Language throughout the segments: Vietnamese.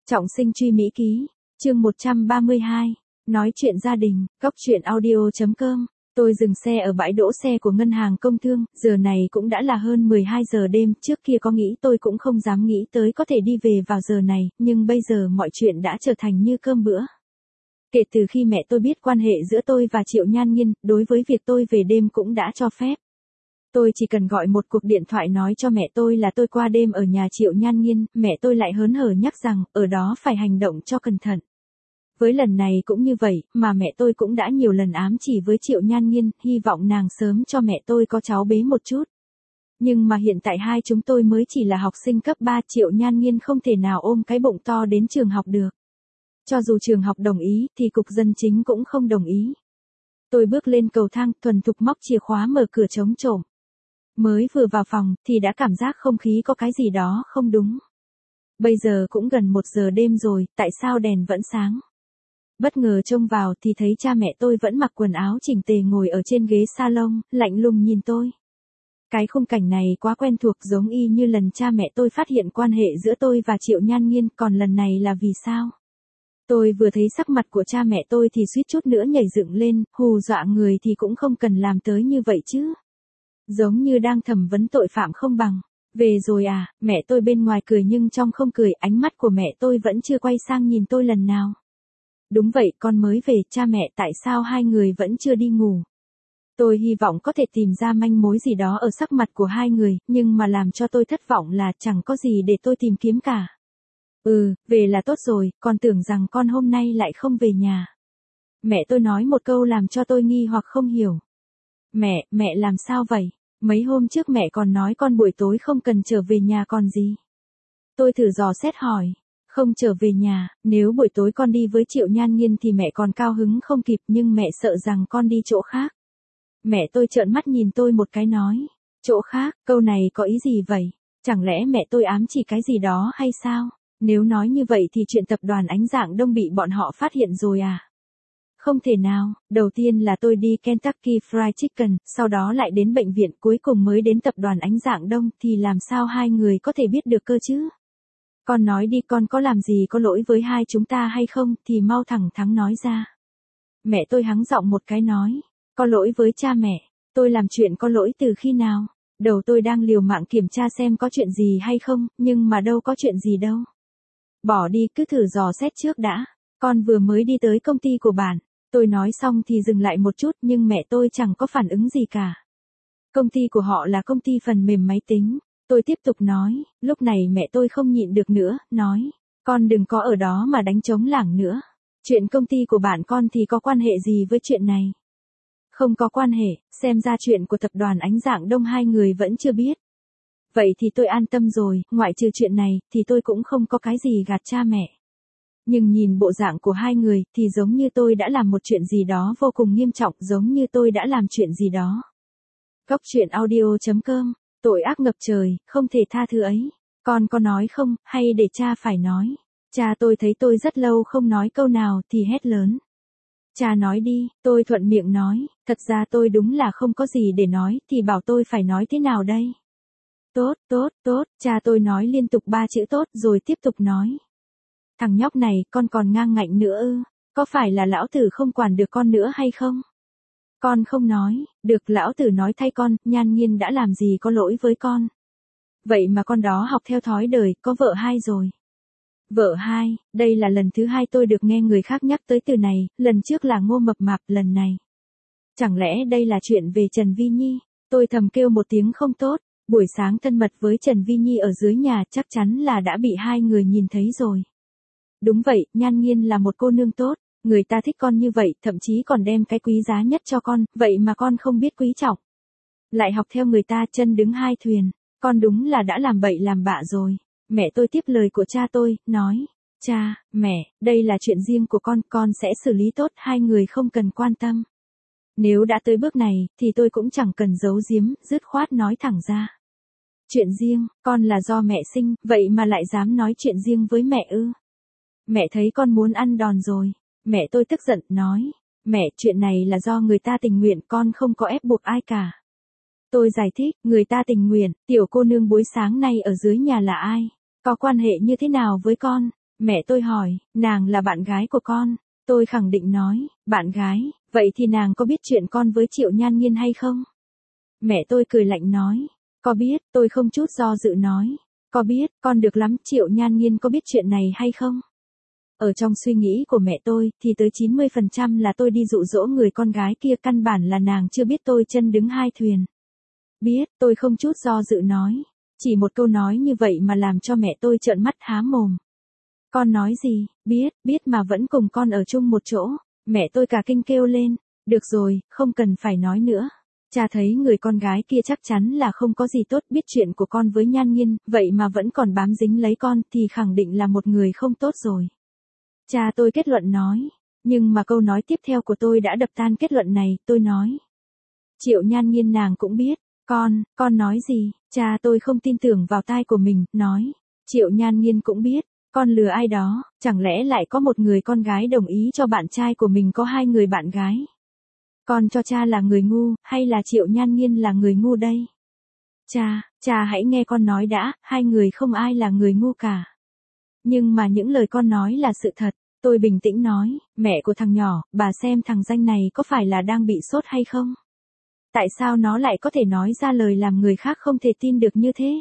Trọng sinh truy Mỹ ký, chương 132, nói chuyện gia đình, góc chuyện audio.com. Tôi dừng xe ở bãi đỗ xe của ngân hàng công thương, giờ này cũng đã là hơn 12 giờ đêm, trước kia có nghĩ tôi cũng không dám nghĩ tới có thể đi về vào giờ này, nhưng bây giờ mọi chuyện đã trở thành như cơm bữa. Kể từ khi mẹ tôi biết quan hệ giữa tôi và Triệu Nhan Nhiên, đối với việc tôi về đêm cũng đã cho phép. Tôi chỉ cần gọi một cuộc điện thoại nói cho mẹ tôi là tôi qua đêm ở nhà Triệu Nhan Nhiên, mẹ tôi lại hớn hở nhắc rằng, ở đó phải hành động cho cẩn thận. Với lần này cũng như vậy, mà mẹ tôi cũng đã nhiều lần ám chỉ với Triệu Nhan Nhiên, hy vọng nàng sớm cho mẹ tôi có cháu bế một chút. Nhưng mà hiện tại hai chúng tôi mới chỉ là học sinh cấp 3, Triệu Nhan Nhiên không thể nào ôm cái bụng to đến trường học được. Cho dù trường học đồng ý, thì cục dân chính cũng không đồng ý. Tôi bước lên cầu thang, thuần thục móc chìa khóa mở cửa trống trộm. Mới vừa vào phòng, thì đã cảm giác không khí có cái gì đó không đúng. Bây giờ cũng gần 1 giờ đêm rồi, tại sao đèn vẫn sáng? Bất ngờ trông vào thì thấy cha mẹ tôi vẫn mặc quần áo chỉnh tề ngồi ở trên ghế salon, lạnh lùng nhìn tôi. Cái khung cảnh này quá quen thuộc, giống y như lần cha mẹ tôi phát hiện quan hệ giữa tôi và Triệu Nhan Nhiên, còn lần này là vì sao? Tôi vừa thấy sắc mặt của cha mẹ tôi thì suýt chút nữa nhảy dựng lên, hù dọa người thì cũng không cần làm tới như vậy chứ. Giống như đang thẩm vấn tội phạm không bằng. Về rồi à, mẹ tôi bên ngoài cười nhưng trong không cười, ánh mắt của mẹ tôi vẫn chưa quay sang nhìn tôi lần nào. Đúng vậy, con mới về, cha mẹ, tại sao hai người vẫn chưa đi ngủ? Tôi hy vọng có thể tìm ra manh mối gì đó ở sắc mặt của hai người, nhưng mà làm cho tôi thất vọng là chẳng có gì để tôi tìm kiếm cả. Về là tốt rồi, con tưởng rằng con hôm nay lại không về nhà. Mẹ tôi nói một câu làm cho tôi nghi hoặc không hiểu. Mẹ làm sao vậy? Mấy hôm trước mẹ còn nói con buổi tối không cần trở về nhà còn gì. Tôi thử dò xét hỏi. Không trở về nhà, nếu buổi tối con đi với Triệu Nhan Nhiên thì mẹ còn cao hứng không kịp, nhưng mẹ sợ rằng con đi chỗ khác. Mẹ tôi trợn mắt nhìn tôi một cái nói. Chỗ khác, câu này có ý gì vậy? Chẳng lẽ mẹ tôi ám chỉ cái gì đó hay sao? Nếu nói như vậy thì chuyện tập đoàn Ánh Dạng Đông bị bọn họ phát hiện rồi à? Không thể nào, đầu tiên là tôi đi Kentucky Fried Chicken, sau đó lại đến bệnh viện, cuối cùng mới đến tập đoàn Ánh Dạng Đông, thì làm sao hai người có thể biết được cơ chứ? Con nói đi, con có làm gì có lỗi với hai chúng ta hay không, thì mau thẳng thắn nói ra. Mẹ tôi hắng giọng một cái nói, có lỗi với cha mẹ, tôi làm chuyện có lỗi từ khi nào? Đầu tôi đang liều mạng kiểm tra xem có chuyện gì hay không, nhưng mà đâu có chuyện gì đâu. Bỏ đi, cứ thử dò xét trước đã, con vừa mới đi tới công ty của bạn. Tôi nói xong thì dừng lại một chút, nhưng mẹ tôi chẳng có phản ứng gì cả. Công ty của họ là công ty phần mềm máy tính. Tôi tiếp tục nói, lúc này mẹ tôi không nhịn được nữa, nói, con đừng có ở đó mà đánh trống lảng nữa. Chuyện công ty của bạn con thì có quan hệ gì với chuyện này? Không có quan hệ, xem ra chuyện của tập đoàn Ánh Dạng Đông hai người vẫn chưa biết. Vậy thì tôi an tâm rồi, ngoại trừ chuyện này, thì tôi cũng không có cái gì gạt cha mẹ. Nhưng nhìn bộ dạng của hai người, thì giống như tôi đã làm một chuyện gì đó vô cùng nghiêm trọng, giống như tôi đã làm chuyện gì đó. Góc chuyện audio.com. Tội ác ngập trời, không thể tha thứ ấy. Con có nói không, hay để cha phải nói? Cha tôi thấy tôi rất lâu không nói câu nào thì hét lớn. Cha nói đi, tôi thuận miệng nói, thật ra tôi đúng là không có gì để nói, thì bảo tôi phải nói thế nào đây? Tốt, cha tôi nói liên tục 3 chữ tốt rồi tiếp tục nói. Thằng nhóc này, con còn ngang ngạnh nữa ư? Có phải là lão tử không quản được con nữa hay không? Con không nói, được, lão tử nói thay con, Nhan Nhiên đã làm gì có lỗi với con. Vậy mà con đó học theo thói đời, có vợ hai rồi. Vợ hai, đây là lần thứ 2 tôi được nghe người khác nhắc tới từ này, lần trước là Ngô Mập Mạp, lần này. Chẳng lẽ đây là chuyện về Trần Vi Nhi? Tôi thầm kêu một tiếng không tốt, buổi sáng thân mật với Trần Vi Nhi ở dưới nhà chắc chắn là đã bị hai người nhìn thấy rồi. Đúng vậy, Nhan Nhiên là một cô nương tốt. Người ta thích con như vậy, thậm chí còn đem cái quý giá nhất cho con, vậy mà con không biết quý trọng. Lại học theo người ta, chân đứng hai thuyền, con đúng là đã làm bậy làm bạ rồi. Mẹ tôi tiếp lời của cha tôi, nói, cha, mẹ, đây là chuyện riêng của con sẽ xử lý tốt, hai người không cần quan tâm. Nếu đã tới bước này, thì tôi cũng chẳng cần giấu giếm, dứt khoát nói thẳng ra. Chuyện riêng, con là do mẹ sinh, vậy mà lại dám nói chuyện riêng với mẹ ư? Mẹ thấy con muốn ăn đòn rồi. Mẹ tôi tức giận, nói, mẹ, chuyện này là do người ta tình nguyện, con không có ép buộc ai cả. Tôi giải thích, người ta tình nguyện, tiểu cô nương buổi sáng nay ở dưới nhà là ai? Có quan hệ như thế nào với con? Mẹ tôi hỏi, nàng là bạn gái của con. Tôi khẳng định nói, bạn gái, vậy thì nàng có biết chuyện con với Triệu Nhan Nghiên hay không? Mẹ tôi cười lạnh nói, có biết, tôi không chút do dự nói. Có biết, con được lắm, Triệu Nhan Nghiên có biết chuyện này hay không? Ở trong suy nghĩ của mẹ tôi, thì tới 90% là tôi đi dụ dỗ người con gái kia, căn bản là nàng chưa biết tôi chân đứng hai thuyền. Biết, tôi không chút do dự nói. Chỉ một câu nói như vậy mà làm cho mẹ tôi trợn mắt há mồm. Con nói gì, biết mà vẫn cùng con ở chung một chỗ. Mẹ tôi cả kinh kêu lên, được rồi, không cần phải nói nữa. Cha thấy người con gái kia chắc chắn là không có gì tốt, biết chuyện của con với Nhan Nghiên, vậy mà vẫn còn bám dính lấy con thì khẳng định là một người không tốt rồi. Cha tôi kết luận nói, nhưng mà câu nói tiếp theo của tôi đã đập tan kết luận này, tôi nói. Triệu Nhan Nghiên nàng cũng biết, con nói gì, cha tôi không tin tưởng vào tai của mình, nói. Triệu Nhan Nghiên cũng biết, con lừa ai đó, chẳng lẽ lại có một người con gái đồng ý cho bạn trai của mình có hai người bạn gái. Con cho cha là người ngu, hay là Triệu Nhan Nghiên là người ngu đây? Cha hãy nghe con nói đã, hai người không ai là người ngu cả. Nhưng mà những lời con nói là sự thật, tôi bình tĩnh nói, mẹ của thằng nhỏ, bà xem thằng danh này có phải là đang bị sốt hay không? Tại sao nó lại có thể nói ra lời làm người khác không thể tin được như thế?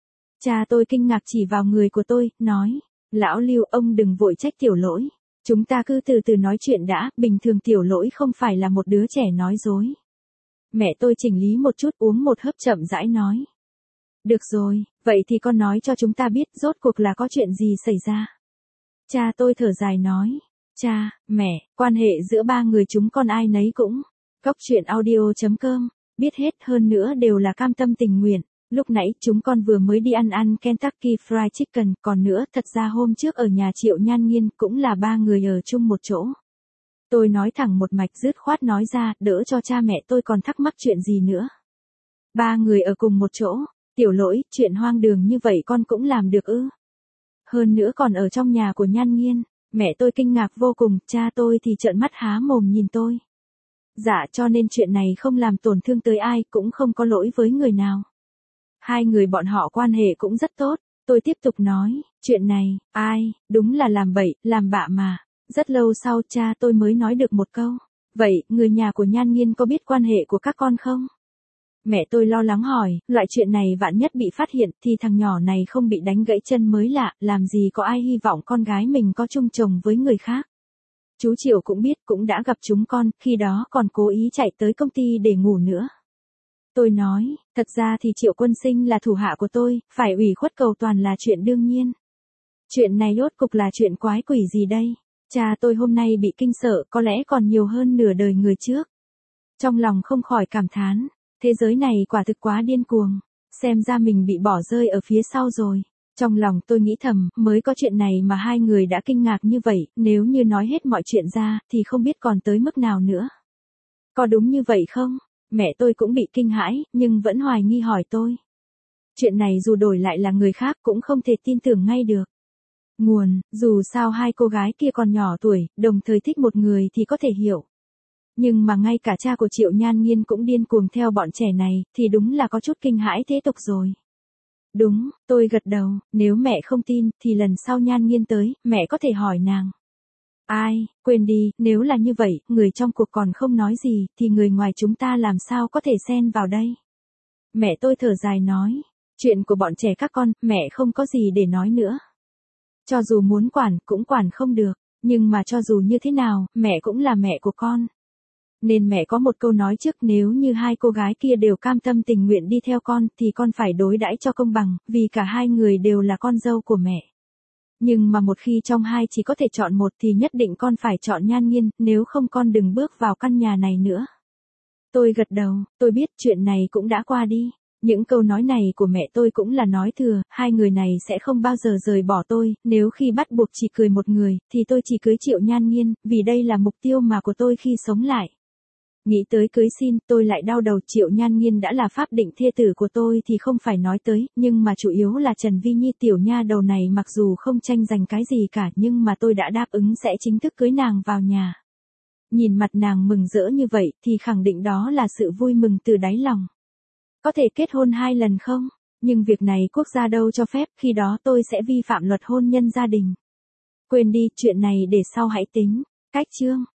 Cha tôi kinh ngạc chỉ vào người của tôi, nói, lão Lưu, ông đừng vội trách Tiểu Lỗi. Chúng ta cứ từ từ nói chuyện đã, bình thường Tiểu Lỗi không phải là một đứa trẻ nói dối. Mẹ tôi chỉnh lý một chút, uống một hớp, chậm rãi nói. Được rồi, vậy thì con nói cho chúng ta biết rốt cuộc là có chuyện gì xảy ra. Cha tôi thở dài nói, cha, mẹ, quan hệ giữa ba người chúng con ai nấy cũng. Cóc truyện audio.com, biết hết, hơn nữa đều là cam tâm tình nguyện. Lúc nãy chúng con vừa mới đi ăn Kentucky Fried Chicken, còn nữa thật ra hôm trước ở nhà Triệu Nhan Nghiên cũng là ba người ở chung một chỗ. Tôi nói thẳng một mạch, dứt khoát nói ra, đỡ cho cha mẹ tôi còn thắc mắc chuyện gì nữa. Ba người ở cùng một chỗ, Tiểu Lỗi, chuyện hoang đường như vậy con cũng làm được ư? Hơn nữa còn ở trong nhà của Nhan Nghiên. Mẹ tôi kinh ngạc vô cùng, cha tôi thì trợn mắt há mồm nhìn tôi. Dạ, cho nên chuyện này không làm tổn thương tới ai, cũng không có lỗi với người nào. Hai người bọn họ quan hệ cũng rất tốt. Tôi tiếp tục nói, chuyện này, đúng là làm bậy, làm bạ mà. Rất lâu sau cha tôi mới nói được một câu. Vậy, người nhà của Nhan Nghiên có biết quan hệ của các con không? Mẹ tôi lo lắng hỏi, loại chuyện này vạn nhất bị phát hiện thì thằng nhỏ này không bị đánh gãy chân mới lạ, làm gì có ai hy vọng con gái mình có chung chồng với người khác. Chú Triệu cũng biết, cũng đã gặp chúng con, khi đó còn cố ý chạy tới công ty để ngủ nữa. Tôi nói, thật ra thì Triệu Quân Sinh là thủ hạ của tôi, phải ủy khuất cầu toàn là chuyện đương nhiên. Chuyện này rốt cục là chuyện quái quỷ gì đây? Cha tôi hôm nay bị kinh sợ, có lẽ còn nhiều hơn nửa đời người trước. Trong lòng không khỏi cảm thán, thế giới này quả thực quá điên cuồng, xem ra mình bị bỏ rơi ở phía sau rồi. Trong lòng tôi nghĩ thầm, mới có chuyện này mà hai người đã kinh ngạc như vậy, nếu như nói hết mọi chuyện ra, thì không biết còn tới mức nào nữa. Có đúng như vậy không? Mẹ tôi cũng bị kinh hãi, nhưng vẫn hoài nghi hỏi tôi. Chuyện này dù đổi lại là người khác cũng không thể tin tưởng ngay được. Nguồn, dù sao hai cô gái kia còn nhỏ tuổi, đồng thời thích một người thì có thể hiểu. Nhưng mà ngay cả cha của Triệu Nhan Nghiên cũng điên cuồng theo bọn trẻ này, thì đúng là có chút kinh hãi thế tục rồi. Đúng, tôi gật đầu, nếu mẹ không tin, thì lần sau Nhan Nghiên tới, mẹ có thể hỏi nàng. Quên đi, nếu là như vậy, người trong cuộc còn không nói gì, thì người ngoài chúng ta làm sao có thể xen vào đây. Mẹ tôi thở dài nói, chuyện của bọn trẻ các con, mẹ không có gì để nói nữa. Cho dù muốn quản, cũng quản không được, nhưng mà cho dù như thế nào, mẹ cũng là mẹ của con. Nên mẹ có một câu nói trước, nếu như hai cô gái kia đều cam tâm tình nguyện đi theo con, thì con phải đối đãi cho công bằng, vì cả hai người đều là con dâu của mẹ. Nhưng mà một khi trong hai chỉ có thể chọn một thì nhất định con phải chọn Nhan Nghiên, nếu không con đừng bước vào căn nhà này nữa. Tôi gật đầu, tôi biết chuyện này cũng đã qua đi. Những câu nói này của mẹ tôi cũng là nói thừa, hai người này sẽ không bao giờ rời bỏ tôi, nếu khi bắt buộc chỉ cưới một người, thì tôi chỉ cưới Triệu Nhan Nghiên, vì đây là mục tiêu mà của tôi khi sống lại. Nghĩ tới cưới xin, tôi lại đau đầu. Triệu Nhan Nghiên đã là pháp định thê tử của tôi thì không phải nói tới, nhưng mà chủ yếu là Trần Vi Nhi tiểu nha đầu này mặc dù không tranh giành cái gì cả, nhưng mà tôi đã đáp ứng sẽ chính thức cưới nàng vào nhà. Nhìn mặt nàng mừng rỡ như vậy thì khẳng định đó là sự vui mừng từ đáy lòng. Có thể kết hôn 2 lần không? Nhưng việc này quốc gia đâu cho phép, khi đó tôi sẽ vi phạm luật hôn nhân gia đình. Quên đi, chuyện này để sau hãy tính. Cách chương